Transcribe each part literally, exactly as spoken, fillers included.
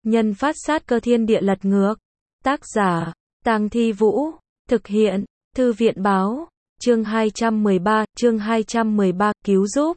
Nhân phát sát cơ thiên địa lật ngược. Tác giả, Tang Thi Vũ. Thực hiện, Thư viện báo. Chương hai trăm mười ba, chương hai trăm mười ba, cứu giúp.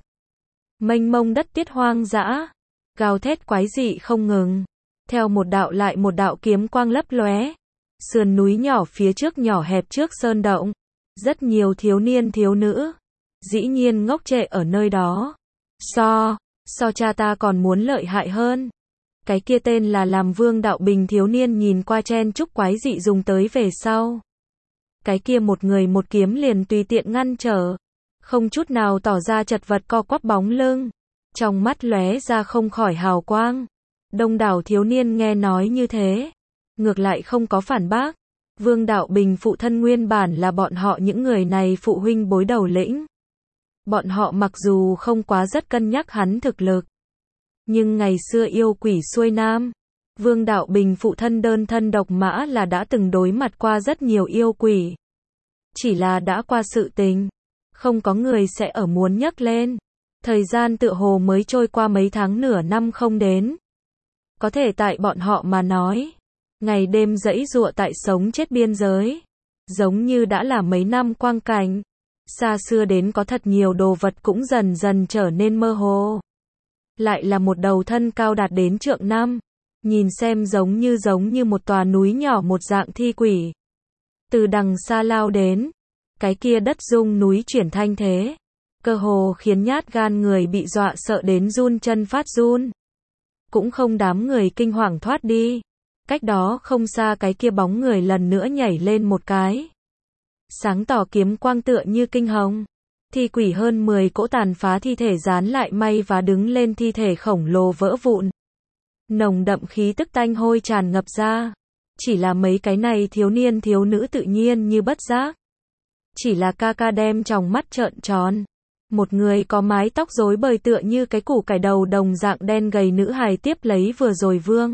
Mênh mông đất tiết hoang dã, gào thét quái dị không ngừng. Theo một đạo lại một đạo kiếm quang lấp lóe. Sườn núi nhỏ phía trước nhỏ hẹp trước sơn động. Rất nhiều thiếu niên thiếu nữ. Dĩ nhiên ngốc trệ ở nơi đó. So, so cha ta còn muốn lợi hại hơn. Cái kia tên là làm Vương Đạo Bình thiếu niên nhìn qua chen chúc quái dị dùng tới về sau. Cái kia một người một kiếm liền tùy tiện ngăn trở. Không chút nào tỏ ra chật vật co quắp bóng lưng. Trong mắt lóe ra không khỏi hào quang. Đông đảo thiếu niên nghe nói như thế. Ngược lại không có phản bác. Vương Đạo Bình phụ thân nguyên bản là bọn họ những người này phụ huynh bối đầu lĩnh. Bọn họ mặc dù không quá rất cân nhắc hắn thực lực. Nhưng ngày xưa yêu quỷ xuôi nam. Vương Đạo Bình phụ thân đơn thân độc mã là đã từng đối mặt qua rất nhiều yêu quỷ. Chỉ là đã qua sự tình. Không có người sẽ ở muốn nhắc lên. Thời gian tựa hồ mới trôi qua mấy tháng nửa năm không đến. Có thể tại bọn họ mà nói. Ngày đêm dẫy dụa tại sống chết biên giới. Giống như đã là mấy năm quang cảnh. Xa xưa đến có thật nhiều đồ vật cũng dần dần trở nên mơ hồ. Lại là một đầu thân cao đạt đến trượng năm. Nhìn xem giống như giống như một tòa núi nhỏ một dạng thi quỷ. Từ đằng xa lao đến. Cái kia đất rung núi chuyển thanh thế. Cơ hồ khiến nhát gan người bị dọa sợ đến run chân phát run. Cũng không đám người kinh hoàng thoát đi. Cách đó không xa cái kia bóng người lần nữa nhảy lên một cái. Sáng tỏ kiếm quang tựa như kinh hồng. Thi quỷ hơn mười cỗ tàn phá thi thể dán lại may và đứng lên thi thể khổng lồ vỡ vụn. Nồng đậm khí tức tanh hôi tràn ngập ra. Chỉ là mấy cái này thiếu niên thiếu nữ tự nhiên như bất giác. Chỉ là ca ca đem trong mắt trợn tròn. Một người có mái tóc rối bời tựa như cái củ cải đầu đồng dạng đen gầy nữ hài tiếp lấy vừa rồi Vương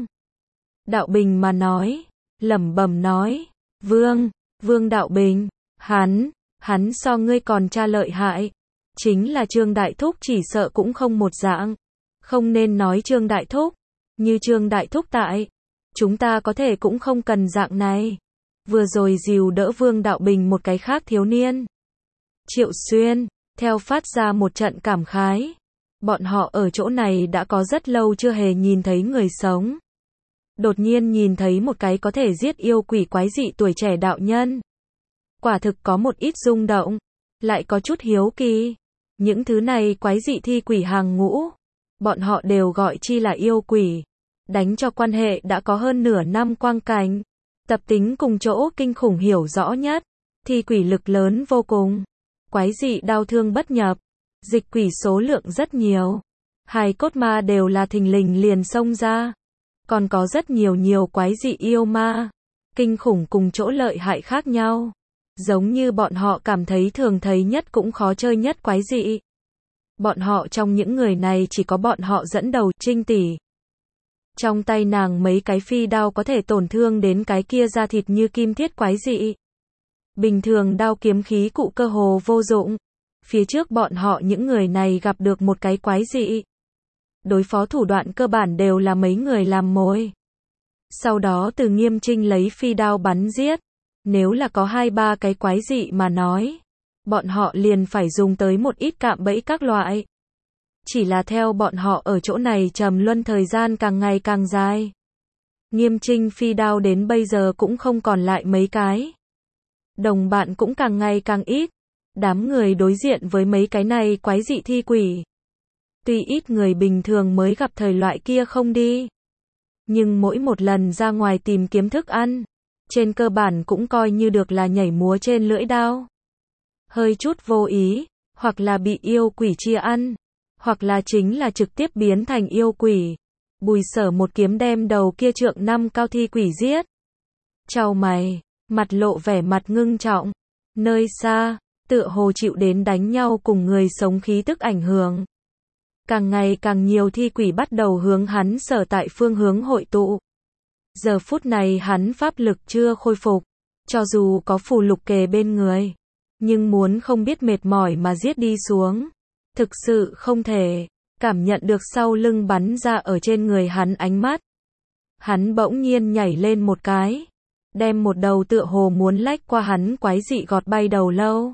Đạo Bình mà nói. Lẩm bẩm nói. Vương, Vương Đạo Bình, hắn, hắn so ngươi còn cha lợi hại. Chính là Trương Đại Thúc chỉ sợ cũng không một dạng. Không nên nói Trương Đại Thúc. Như Trương Đại Thúc tại. Chúng ta có thể cũng không cần dạng này. Vừa rồi dìu đỡ Vương Đạo Bình một cái khác thiếu niên. Triệu Xuyên, theo phát ra một trận cảm khái. Bọn họ ở chỗ này đã có rất lâu chưa hề nhìn thấy người sống. Đột nhiên nhìn thấy một cái có thể giết yêu quỷ quái dị tuổi trẻ đạo nhân. Quả thực có một ít rung động. Lại có chút hiếu kỳ. Những thứ này quái dị thi quỷ hàng ngũ. Bọn họ đều gọi chi là yêu quỷ. Đánh cho quan hệ đã có hơn nửa năm quang cảnh. Tập tính cùng chỗ kinh khủng hiểu rõ nhất. Thi quỷ lực lớn vô cùng. Quái dị đau thương bất nhập. Dịch quỷ số lượng rất nhiều. Hài cốt ma đều là thình lình liền xông ra. Còn có rất nhiều nhiều quái dị yêu ma. Kinh khủng cùng chỗ lợi hại khác nhau. Giống như bọn họ cảm thấy thường thấy nhất cũng khó chơi nhất quái dị. Bọn họ trong những người này chỉ có bọn họ dẫn đầu Trinh tỷ. Trong tay nàng mấy cái phi đao có thể tổn thương đến cái kia da thịt như kim thiết quái dị. Bình thường đao kiếm khí cụ cơ hồ vô dụng. Phía trước bọn họ những người này gặp được một cái quái dị. Đối phó thủ đoạn cơ bản đều là mấy người làm mồi. Sau đó từ Nghiêm Trinh lấy phi đao bắn giết. Nếu là có hai ba cái quái dị mà nói. Bọn họ liền phải dùng tới một ít cạm bẫy các loại. Chỉ là theo bọn họ ở chỗ này trầm luân thời gian càng ngày càng dài. Nghiêm Trinh phi đao đến bây giờ cũng không còn lại mấy cái. Đồng bạn cũng càng ngày càng ít. Đám người đối diện với mấy cái này quái dị thi quỷ. Tuy ít người bình thường mới gặp thời loại kia không đi. Nhưng mỗi một lần ra ngoài tìm kiếm thức ăn. Trên cơ bản cũng coi như được là nhảy múa trên lưỡi đao. Hơi chút vô ý. Hoặc là bị yêu quỷ chia ăn. Hoặc là chính là trực tiếp biến thành yêu quỷ. Bùi Sở một kiếm đem đầu kia trượng năm cao thi quỷ giết. Chau mày, mặt lộ vẻ mặt ngưng trọng. Nơi xa, tựa hồ chịu đến đánh nhau cùng người sống khí tức ảnh hưởng. Càng ngày càng nhiều thi quỷ bắt đầu hướng hắn sở tại phương hướng hội tụ. Giờ phút này hắn pháp lực chưa khôi phục. Cho dù có phù lục kề bên người. Nhưng muốn không biết mệt mỏi mà giết đi xuống. Thực sự không thể. Cảm nhận được sau lưng bắn ra ở trên người hắn ánh mắt. Hắn bỗng nhiên nhảy lên một cái, đem một đầu tựa hồ muốn lách qua hắn quái dị gọt bay đầu lâu.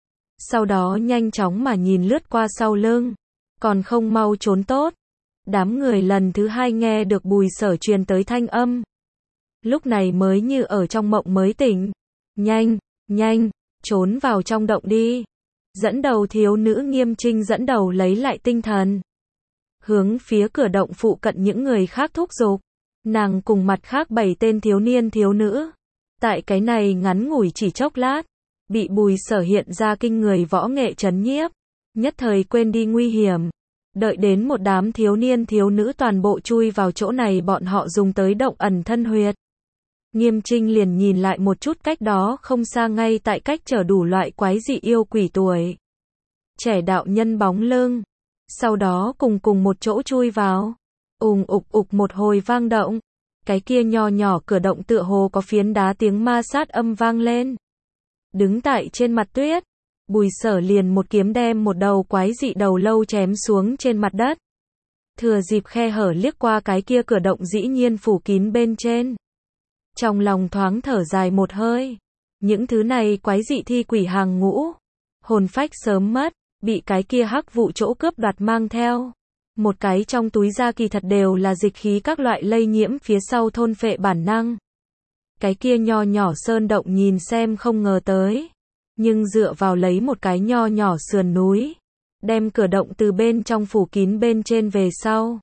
Sau đó nhanh chóng mà nhìn lướt qua sau lưng, còn không mau trốn tốt. Đám người lần thứ hai nghe được Bùi Sở truyền tới thanh âm. Lúc này mới như ở trong mộng mới tỉnh. Nhanh, nhanh, trốn vào trong động đi. Dẫn đầu thiếu nữ Nghiêm Trinh dẫn đầu lấy lại tinh thần. Hướng phía cửa động phụ cận những người khác thúc giục. Nàng cùng mặt khác bảy tên thiếu niên thiếu nữ. Tại cái này ngắn ngủi chỉ chốc lát, bị Bùi Sở hiện ra kinh người võ nghệ trấn nhiếp. Nhất thời quên đi nguy hiểm. Đợi đến một đám thiếu niên thiếu nữ toàn bộ chui vào chỗ này bọn họ dùng tới động ẩn thân huyệt. Nghiêm Trinh liền nhìn lại một chút cách đó không xa ngay tại cách chở đủ loại quái dị yêu quỷ tuổi trẻ đạo nhân bóng lưng. Sau đó cùng cùng một chỗ chui vào. Ùng ục ục một hồi vang động. Cái kia nho nhỏ cửa động tựa hồ có phiến đá tiếng ma sát âm vang lên. Đứng tại trên mặt tuyết, Bùi Sở liền một kiếm đem một đầu quái dị đầu lâu chém xuống trên mặt đất. Thừa dịp khe hở liếc qua cái kia cửa động dĩ nhiên phủ kín bên trên. Trong lòng thoáng thở dài một hơi. Những thứ này quái dị thi quỷ hàng ngũ. Hồn phách sớm mất, bị cái kia hắc vụ chỗ cướp đoạt mang theo. Một cái trong túi da kỳ thật đều là dịch khí các loại lây nhiễm phía sau thôn phệ bản năng. Cái kia nho nhỏ sơn động nhìn xem không ngờ tới. Nhưng dựa vào lấy một cái nho nhỏ sườn núi. Đem cửa động từ bên trong phủ kín bên trên về sau.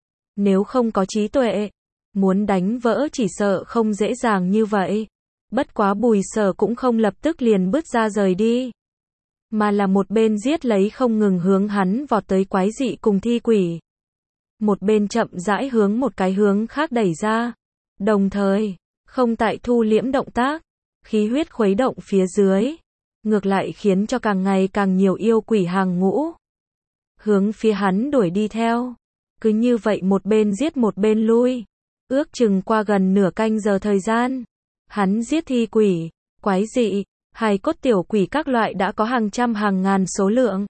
Nếu không có trí tuệ, muốn đánh vỡ chỉ sợ không dễ dàng như vậy. Bất quá Bùi Sở cũng không lập tức liền bước ra rời đi. Mà là một bên giết lấy không ngừng hướng hắn vọt tới quái dị cùng thi quỷ. Một bên chậm rãi hướng một cái hướng khác đẩy ra. Đồng thời, không tại thu liễm động tác, khí huyết khuấy động phía dưới. Ngược lại khiến cho càng ngày càng nhiều yêu quỷ hàng ngũ. Hướng phía hắn đuổi đi theo. Cứ như vậy một bên giết một bên lui. Ước chừng qua gần nửa canh giờ thời gian. Hắn giết thi quỷ, quái dị, hài cốt tiểu quỷ các loại đã có hàng trăm hàng ngàn số lượng.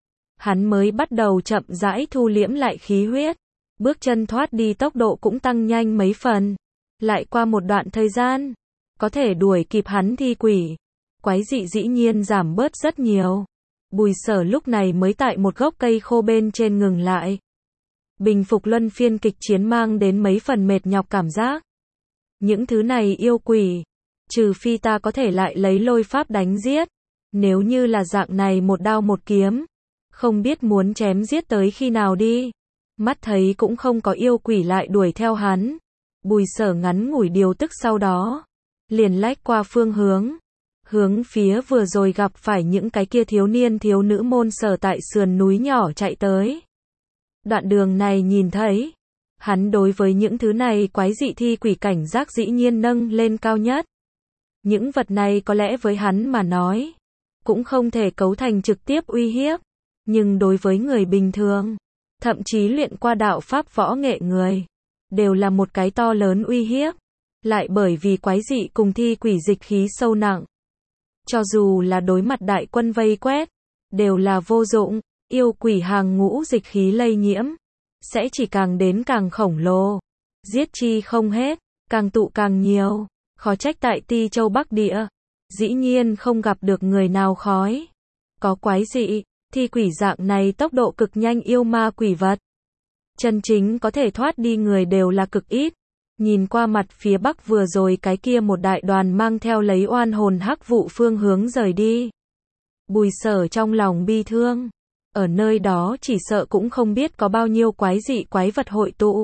Hắn mới bắt đầu chậm rãi thu liễm lại khí huyết. Bước chân thoát đi tốc độ cũng tăng nhanh mấy phần. Lại qua một đoạn thời gian, có thể đuổi kịp hắn thi quỷ. Quái dị dĩ nhiên giảm bớt rất nhiều. Bùi Sở lúc này mới tại một gốc cây khô bên trên ngừng lại. Bình phục luân phiên kịch chiến mang đến mấy phần mệt nhọc cảm giác. Những thứ này yêu quỷ, trừ phi ta có thể lại lấy lôi pháp đánh giết. Nếu như là dạng này một đao một kiếm, không biết muốn chém giết tới khi nào đi. Mắt thấy cũng không có yêu quỷ lại đuổi theo hắn. Bùi Sở ngắn ngủi điều tức sau đó, liền lách qua phương hướng. Hướng phía vừa rồi gặp phải những cái kia thiếu niên thiếu nữ môn sở tại sườn núi nhỏ chạy tới. Đoạn đường này nhìn thấy, hắn đối với những thứ này quái dị thi quỷ cảnh giác dĩ nhiên nâng lên cao nhất. Những vật này có lẽ với hắn mà nói, cũng không thể cấu thành trực tiếp uy hiếp, nhưng đối với người bình thường, thậm chí luyện qua đạo pháp võ nghệ người, đều là một cái to lớn uy hiếp, lại bởi vì quái dị cùng thi quỷ dịch khí sâu nặng. Cho dù là đối mặt đại quân vây quét, đều là vô dụng, yêu quỷ hàng ngũ dịch khí lây nhiễm, sẽ chỉ càng đến càng khổng lồ, giết chi không hết, càng tụ càng nhiều, khó trách tại Ti Châu Bắc Địa, dĩ nhiên không gặp được người nào khói. Có quái dị, thi quỷ dạng này tốc độ cực nhanh yêu ma quỷ vật. Chân chính có thể thoát đi người đều là cực ít. Nhìn qua mặt phía bắc vừa rồi cái kia một đại đoàn mang theo lấy oan hồn hắc vụ phương hướng rời đi. Bùi Sở trong lòng bi thương. Ở nơi đó chỉ sợ cũng không biết có bao nhiêu quái dị quái vật hội tụ.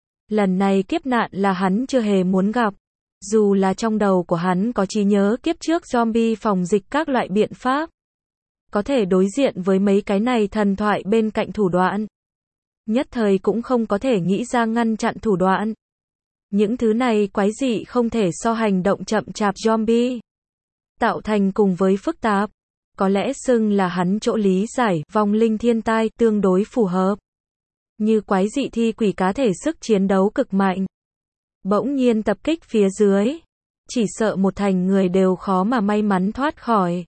Lần này kiếp nạn là hắn chưa hề muốn gặp. Dù là trong đầu của hắn có trí nhớ kiếp trước zombie phòng dịch các loại biện pháp. Có thể đối diện với mấy cái này thần thoại bên cạnh thủ đoạn. Nhất thời cũng không có thể nghĩ ra ngăn chặn thủ đoạn. Những thứ này quái dị không thể so hành động chậm chạp zombie. Tạo thành cùng với phức tạp. Có lẽ xưng là hắn chỗ lý giải vong linh thiên tai tương đối phù hợp. Như quái dị thi quỷ cá thể sức chiến đấu cực mạnh. Bỗng nhiên tập kích phía dưới. Chỉ sợ một thành người đều khó mà may mắn thoát khỏi.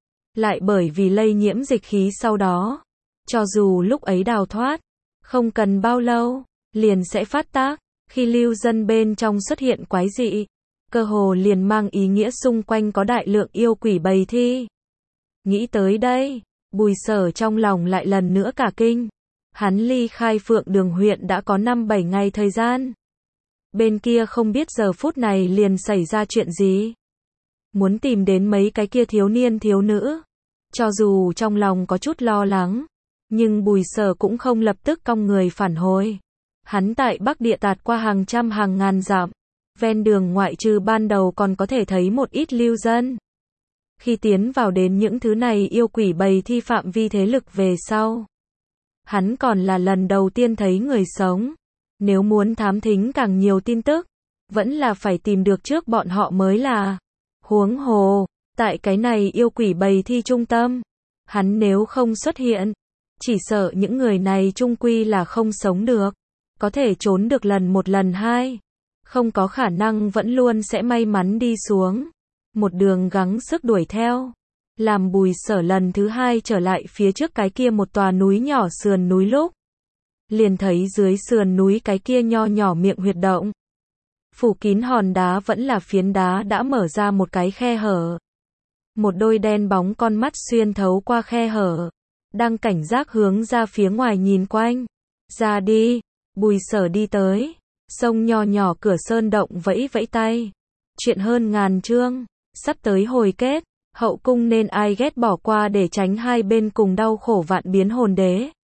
Lại bởi vì lây nhiễm dịch khí sau đó. Cho dù lúc ấy đào thoát. Không cần bao lâu. Liền sẽ phát tác. Khi lưu dân bên trong xuất hiện quái dị, cơ hồ liền mang ý nghĩa xung quanh có đại lượng yêu quỷ bầy thi. Nghĩ tới đây, Bùi Sở trong lòng lại lần nữa cả kinh. Hắn ly khai Phượng Đường huyện đã có năm bảy ngày thời gian. Bên kia không biết giờ phút này liền xảy ra chuyện gì. Muốn tìm đến mấy cái kia thiếu niên thiếu nữ. Cho dù trong lòng có chút lo lắng, nhưng Bùi Sở cũng không lập tức cong người phản hồi. Hắn tại Bắc Địa tạt qua hàng trăm hàng ngàn dặm. Ven đường ngoại trừ ban đầu còn có thể thấy một ít lưu dân. Khi tiến vào đến những thứ này yêu quỷ bầy thi phạm vi thế lực về sau, hắn còn là lần đầu tiên thấy người sống. Nếu muốn thám thính càng nhiều tin tức, vẫn là phải tìm được trước bọn họ mới là. Huống hồ, tại cái này yêu quỷ bầy thi trung tâm, hắn nếu không xuất hiện, chỉ sợ những người này chung quy là không sống được. Có thể trốn được lần một lần hai, không có khả năng vẫn luôn sẽ may mắn đi xuống. Một đường gắng sức đuổi theo, làm Bùi Sở lần thứ hai trở lại phía trước cái kia một tòa núi nhỏ sườn núi lúc. Liền thấy dưới sườn núi cái kia nho nhỏ miệng huyệt động. Phủ kín hòn đá vẫn là phiến đá đã mở ra một cái khe hở. Một đôi đen bóng con mắt xuyên thấu qua khe hở, đang cảnh giác hướng ra phía ngoài nhìn quanh. Ra đi, Bùi Sở đi tới, sông nho nhỏ cửa sơn động vẫy vẫy tay. Chuyện hơn ngàn chương, sắp tới hồi kết, hậu cung nên ai ghét bỏ qua để tránh hai bên cùng đau khổ vạn biến hồn đế.